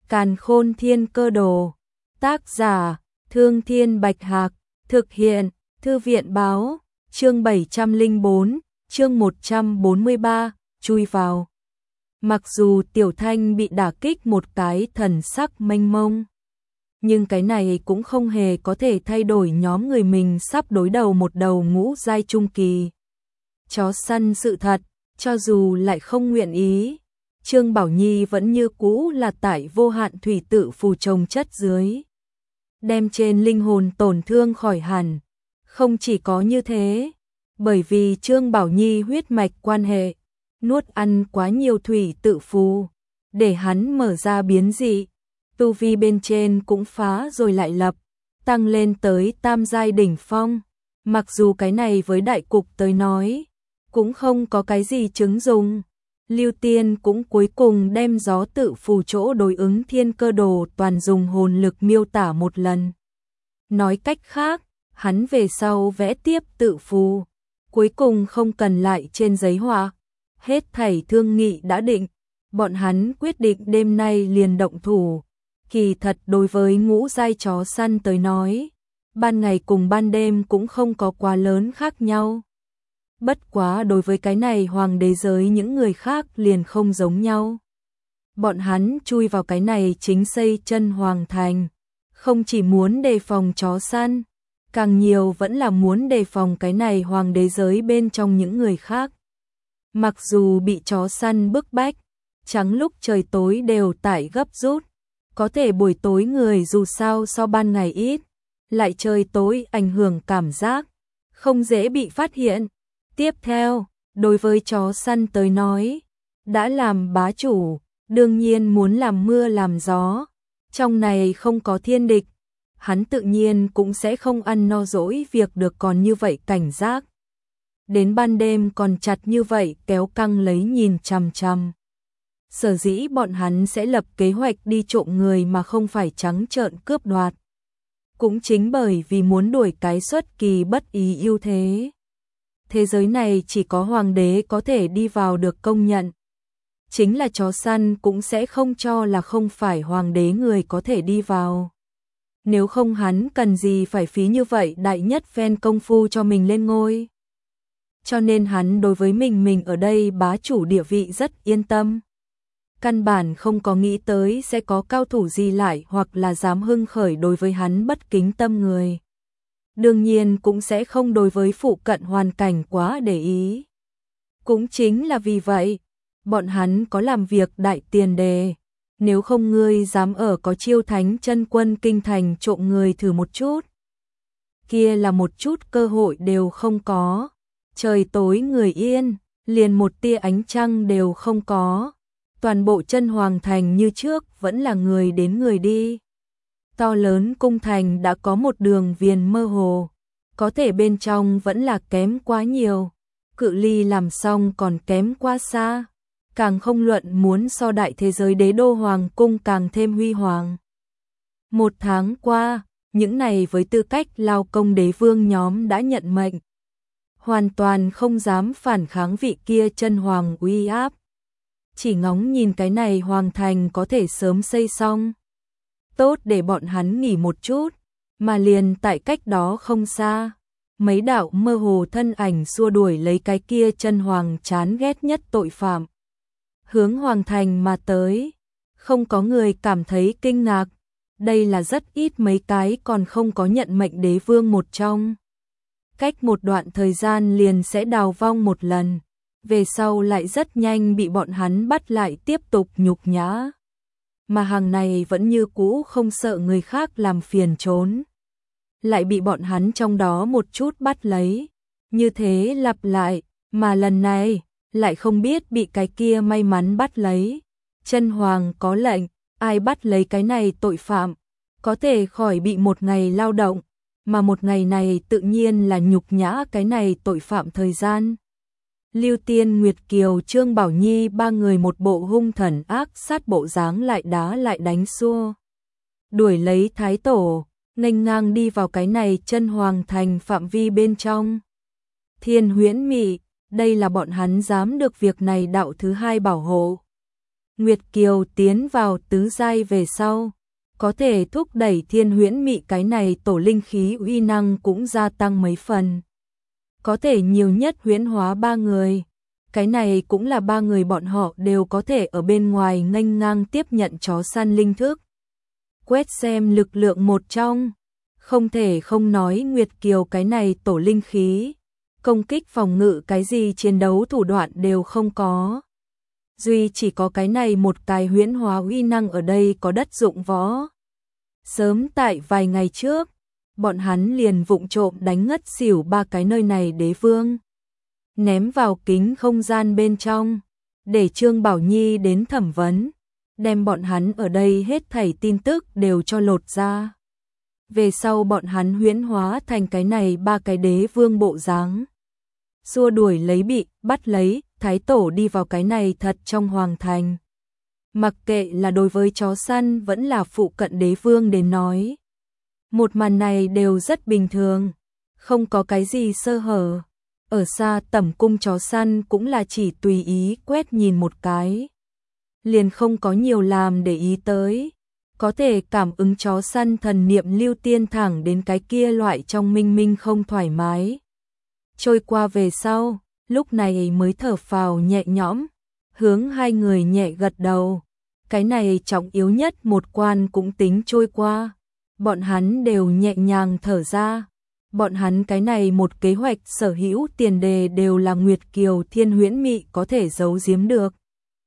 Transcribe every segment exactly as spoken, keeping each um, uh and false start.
Càn Khôn Thiên Cơ Đồ. Tác giả: Thương Thiên Bạch Hạc. Thực hiện: Thư viện Báo. Chương bảy trăm lẻ bốn, chương một trăm bốn mươi ba, chui vào. Mặc dù Tiểu Thanh bị đả kích một cái thần sắc mênh mông, nhưng cái này cũng không hề có thể thay đổi nhóm người mình sắp đối đầu một đầu ngũ giai trung kỳ chó săn sự thật. Cho dù lại không nguyện ý, Trương Bảo Nhi vẫn như cũ là tại vô hạn thủy tự phù trồng chất dưới, đem trên linh hồn tổn thương khỏi hẳn. Không chỉ có như thế, bởi vì Trương Bảo Nhi huyết mạch quan hệ, nuốt ăn quá nhiều thủy tự phù, để hắn mở ra biến dị, tu vi bên trên cũng phá rồi lại lập, tăng lên tới tam giai đỉnh phong. Mặc dù cái này với đại cục tới nói, cũng không có cái gì chứng dùng. Lưu Tiên cũng cuối cùng đem gió tự phù chỗ đối ứng thiên cơ đồ toàn dùng hồn lực miêu tả một lần. Nói cách khác, hắn về sau vẽ tiếp tự phù, cuối cùng không cần lại trên giấy họa. Hết thảy thương nghị đã định, bọn hắn quyết định đêm nay liền động thủ. Kỳ thật đối với ngũ giai chó săn tới nói, ban ngày cùng ban đêm cũng không có quá lớn khác nhau. Bất quá đối với cái này hoàng đế giới những người khác liền không giống nhau. Bọn hắn chui vào cái này chính xây chân hoàng thành, không chỉ muốn đề phòng chó săn, càng nhiều vẫn là muốn đề phòng cái này hoàng đế giới bên trong những người khác. Mặc dù bị chó săn bức bách, trắng lúc trời tối đều tại gấp rút, có thể buổi tối người dù sao so ban ngày ít, lại trời tối ảnh hưởng cảm giác, không dễ bị phát hiện. Tiếp theo, đối với chó săn tới nói, đã làm bá chủ, đương nhiên muốn làm mưa làm gió, trong này không có thiên địch, hắn tự nhiên cũng sẽ không ăn no dỗi việc được còn như vậy cảnh giác. Đến ban đêm còn chặt như vậy kéo căng lấy nhìn chằm chằm. Sở dĩ bọn hắn sẽ lập kế hoạch đi trộm người mà không phải trắng trợn cướp đoạt. Cũng chính bởi vì muốn đuổi cái xuất kỳ bất ý ưu thế. Thế giới này chỉ có hoàng đế có thể đi vào được công nhận. Chính là chó săn cũng sẽ không cho là không phải hoàng đế người có thể đi vào. Nếu không hắn cần gì phải phí như vậy đại nhất phen công phu cho mình lên ngôi. Cho nên hắn đối với mình mình ở đây bá chủ địa vị rất yên tâm. Căn bản không có nghĩ tới sẽ có cao thủ gì lại hoặc là dám hưng khởi đối với hắn bất kính tâm người. Đương nhiên cũng sẽ không đối với phụ cận hoàn cảnh quá để ý. Cũng chính là vì vậy, bọn hắn có làm việc đại tiền đề. Nếu không ngươi dám ở có chiêu thánh chân quân kinh thành trộm người thử một chút. Kia là một chút cơ hội đều không có. Trời tối người yên, liền một tia ánh trăng đều không có. Toàn bộ chân hoàng thành như trước vẫn là người đến người đi. To lớn cung thành đã có một đường viền mơ hồ, có thể bên trong vẫn là kém quá nhiều, cự ly làm xong còn kém quá xa, càng không luận muốn so đại thế giới đế đô hoàng cung càng thêm huy hoàng. Một tháng qua, những này với tư cách lao công đế vương nhóm đã nhận mệnh, hoàn toàn không dám phản kháng vị kia chân hoàng uy áp, chỉ ngóng nhìn cái này hoàng thành có thể sớm xây xong. Tốt để bọn hắn nghỉ một chút, mà liền tại cách đó không xa, mấy đạo mơ hồ thân ảnh xua đuổi lấy cái kia chân hoàng chán ghét nhất tội phạm. Hướng hoàng thành mà tới, không có người cảm thấy kinh ngạc, đây là rất ít mấy cái còn không có nhận mệnh đế vương một trong. Cách một đoạn thời gian liền sẽ đào vong một lần, về sau lại rất nhanh bị bọn hắn bắt lại tiếp tục nhục nhã. Mà hàng này vẫn như cũ không sợ người khác làm phiền trốn. Lại bị bọn hắn trong đó một chút bắt lấy. Như thế lặp lại, mà lần này, lại không biết bị cái kia may mắn bắt lấy. Chân hoàng có lệnh, ai bắt lấy cái này tội phạm, có thể khỏi bị một ngày lao động, mà một ngày này tự nhiên là nhục nhã cái này tội phạm thời gian. Lưu Tiên, Nguyệt Kiều, Trương Bảo Nhi ba người một bộ hung thần ác sát bộ dáng lại đá lại đánh xua. Đuổi lấy thái tổ, nghênh ngang đi vào cái này chân hoàng thành phạm vi bên trong. Thiên Huyễn Mị, đây là bọn hắn dám được việc này đạo thứ hai bảo hộ. Nguyệt Kiều tiến vào tứ giai về sau, có thể thúc đẩy thiên huyễn mị cái này tổ linh khí uy năng cũng gia tăng mấy phần. Có thể nhiều nhất huyễn hóa ba người. Cái này cũng là ba người bọn họ đều có thể ở bên ngoài nghênh ngang tiếp nhận chó săn linh thức. Quét xem lực lượng một trong, không thể không nói Nguyệt Kiều cái này tổ linh khí, công kích phòng ngự cái gì chiến đấu thủ đoạn đều không có. Duy chỉ có cái này một cái huyễn hóa uy năng ở đây có đất dụng võ. Sớm tại vài ngày trước, bọn hắn liền vụng trộm đánh ngất xỉu ba cái nơi này đế vương. Ném vào kính không gian bên trong, để Trương Bảo Nhi đến thẩm vấn, đem bọn hắn ở đây hết thảy tin tức đều cho lột ra. Về sau bọn hắn huyễn hóa thành cái này ba cái đế vương bộ dáng. Xua đuổi lấy bị, bắt lấy, thái tổ đi vào cái này thật trong hoàng thành. Mặc kệ là đối với chó săn vẫn là phụ cận đế vương đến nói. Một màn này đều rất bình thường, không có cái gì sơ hở. Ở xa tẩm cung chó săn cũng là chỉ tùy ý quét nhìn một cái. Liền không có nhiều làm để ý tới. Có thể cảm ứng chó săn thần niệm lưu tiên thẳng đến cái kia loại trong minh minh không thoải mái. Trôi qua về sau, lúc này mới thở phào nhẹ nhõm, hướng hai người nhẹ gật đầu. Cái này trọng yếu nhất một quan cũng tính trôi qua. Bọn hắn đều nhẹ nhàng thở ra. Bọn hắn cái này một kế hoạch sở hữu tiền đề đều là Nguyệt Kiều thiên huyễn mị có thể giấu giếm được.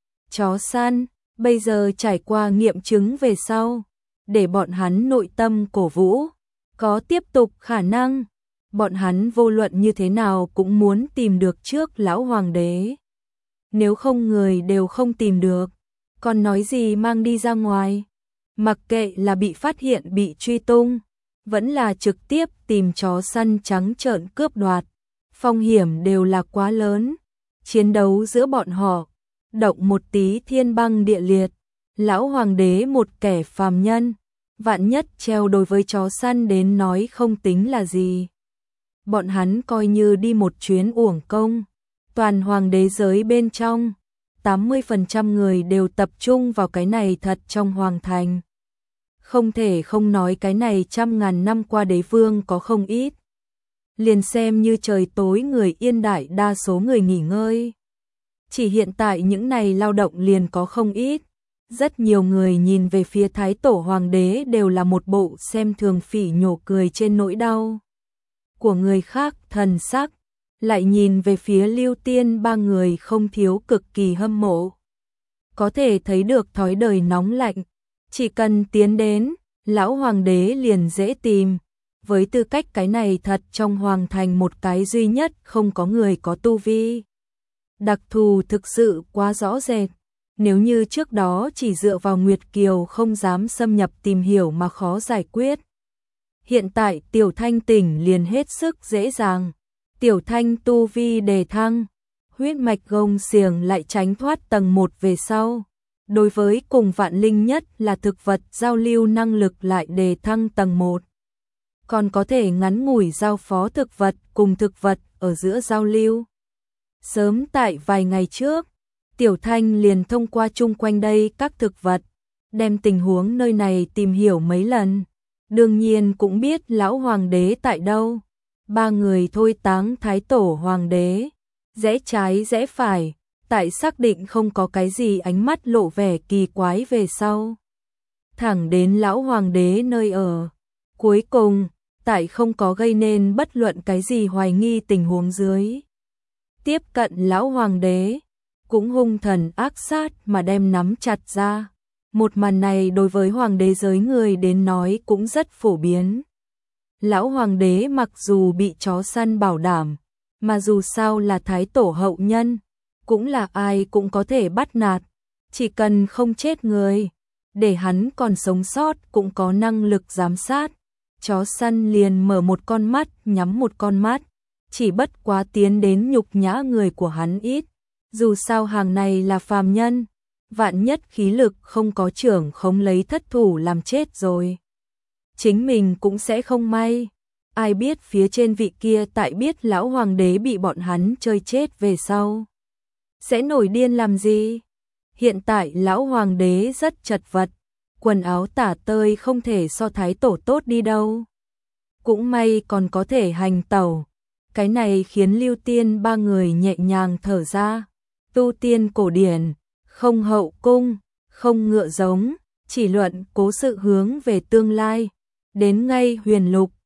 Chó săn, bây giờ trải qua nghiệm chứng về sau, để bọn hắn nội tâm cổ vũ, có tiếp tục khả năng. Bọn hắn vô luận như thế nào cũng muốn tìm được trước lão hoàng đế. Nếu không người đều không tìm được, còn nói gì mang đi ra ngoài. Mặc kệ là bị phát hiện bị truy tung, vẫn là trực tiếp tìm chó săn trắng trợn cướp đoạt, phong hiểm đều là quá lớn. Chiến đấu giữa bọn họ, động một tí thiên băng địa liệt, lão hoàng đế một kẻ phàm nhân, vạn nhất treo đối với chó săn đến nói không tính là gì. Bọn hắn coi như đi một chuyến uổng công. Toàn hoàng đế giới bên trong, tám mươi phần trăm người đều tập trung vào cái này thật trong hoàng thành. Không thể không nói cái này trăm ngàn năm qua đế vương có không ít. Liền xem như trời tối người yên đại đa số người nghỉ ngơi. Chỉ hiện tại những này lao động liền có không ít. Rất nhiều người nhìn về phía thái tổ hoàng đế đều là một bộ xem thường phỉ nhổ cười trên nỗi đau của người khác thần sắc. Lại nhìn về phía Lưu Tiên ba người không thiếu cực kỳ hâm mộ. Có thể thấy được thói đời nóng lạnh. Chỉ cần tiến đến, lão hoàng đế liền dễ tìm. Với tư cách cái này thật trong hoàng thành một cái duy nhất không có người có tu vi. Đặc thù thực sự quá rõ rệt. Nếu như trước đó chỉ dựa vào Nguyệt Kiều không dám xâm nhập tìm hiểu mà khó giải quyết. Hiện tại Tiểu Thanh tỉnh liền hết sức dễ dàng. Tiểu Thanh tu vi đề thăng, huyết mạch gông xiềng lại tránh thoát tầng một về sau. Đối với cùng vạn linh nhất là thực vật giao lưu năng lực lại đề thăng tầng một. Còn có thể ngắn ngủi giao phó thực vật cùng thực vật ở giữa giao lưu. Sớm tại vài ngày trước, Tiểu Thanh liền thông qua chung quanh đây các thực vật, đem tình huống nơi này tìm hiểu mấy lần. Đương nhiên cũng biết lão hoàng đế tại đâu. Ba người thôi táng thái tổ hoàng đế, rẽ trái rẽ phải, tại xác định không có cái gì ánh mắt lộ vẻ kỳ quái về sau. Thẳng đến lão hoàng đế nơi ở. Cuối cùng, tại không có gây nên bất luận cái gì hoài nghi tình huống dưới. Tiếp cận lão hoàng đế, cũng hung thần ác sát mà đem nắm chặt ra. Một màn này đối với hoàng đế giới người đến nói cũng rất phổ biến. Lão hoàng đế mặc dù bị chó săn bảo đảm, mà dù sao là thái tổ hậu nhân, cũng là ai cũng có thể bắt nạt, chỉ cần không chết người, để hắn còn sống sót cũng có năng lực giám sát. Chó săn liền mở một con mắt, nhắm một con mắt, chỉ bất quá tiến đến nhục nhã người của hắn ít. Dù sao hàng này là phàm nhân, vạn nhất khí lực không có trưởng không lấy thất thủ làm chết rồi. Chính mình cũng sẽ không may. Ai biết phía trên vị kia tại biết lão hoàng đế bị bọn hắn chơi chết về sau sẽ nổi điên làm gì. Hiện tại lão hoàng đế rất chật vật, quần áo tả tơi không thể so thái tổ tốt đi đâu. Cũng may còn có thể hành tẩu. Cái này khiến Lưu Tiên ba người nhẹ nhàng thở ra. Tu tiên cổ điển, không hậu cung, không ngựa giống, chỉ luận cố sự hướng về tương lai. Đến ngay huyền lục,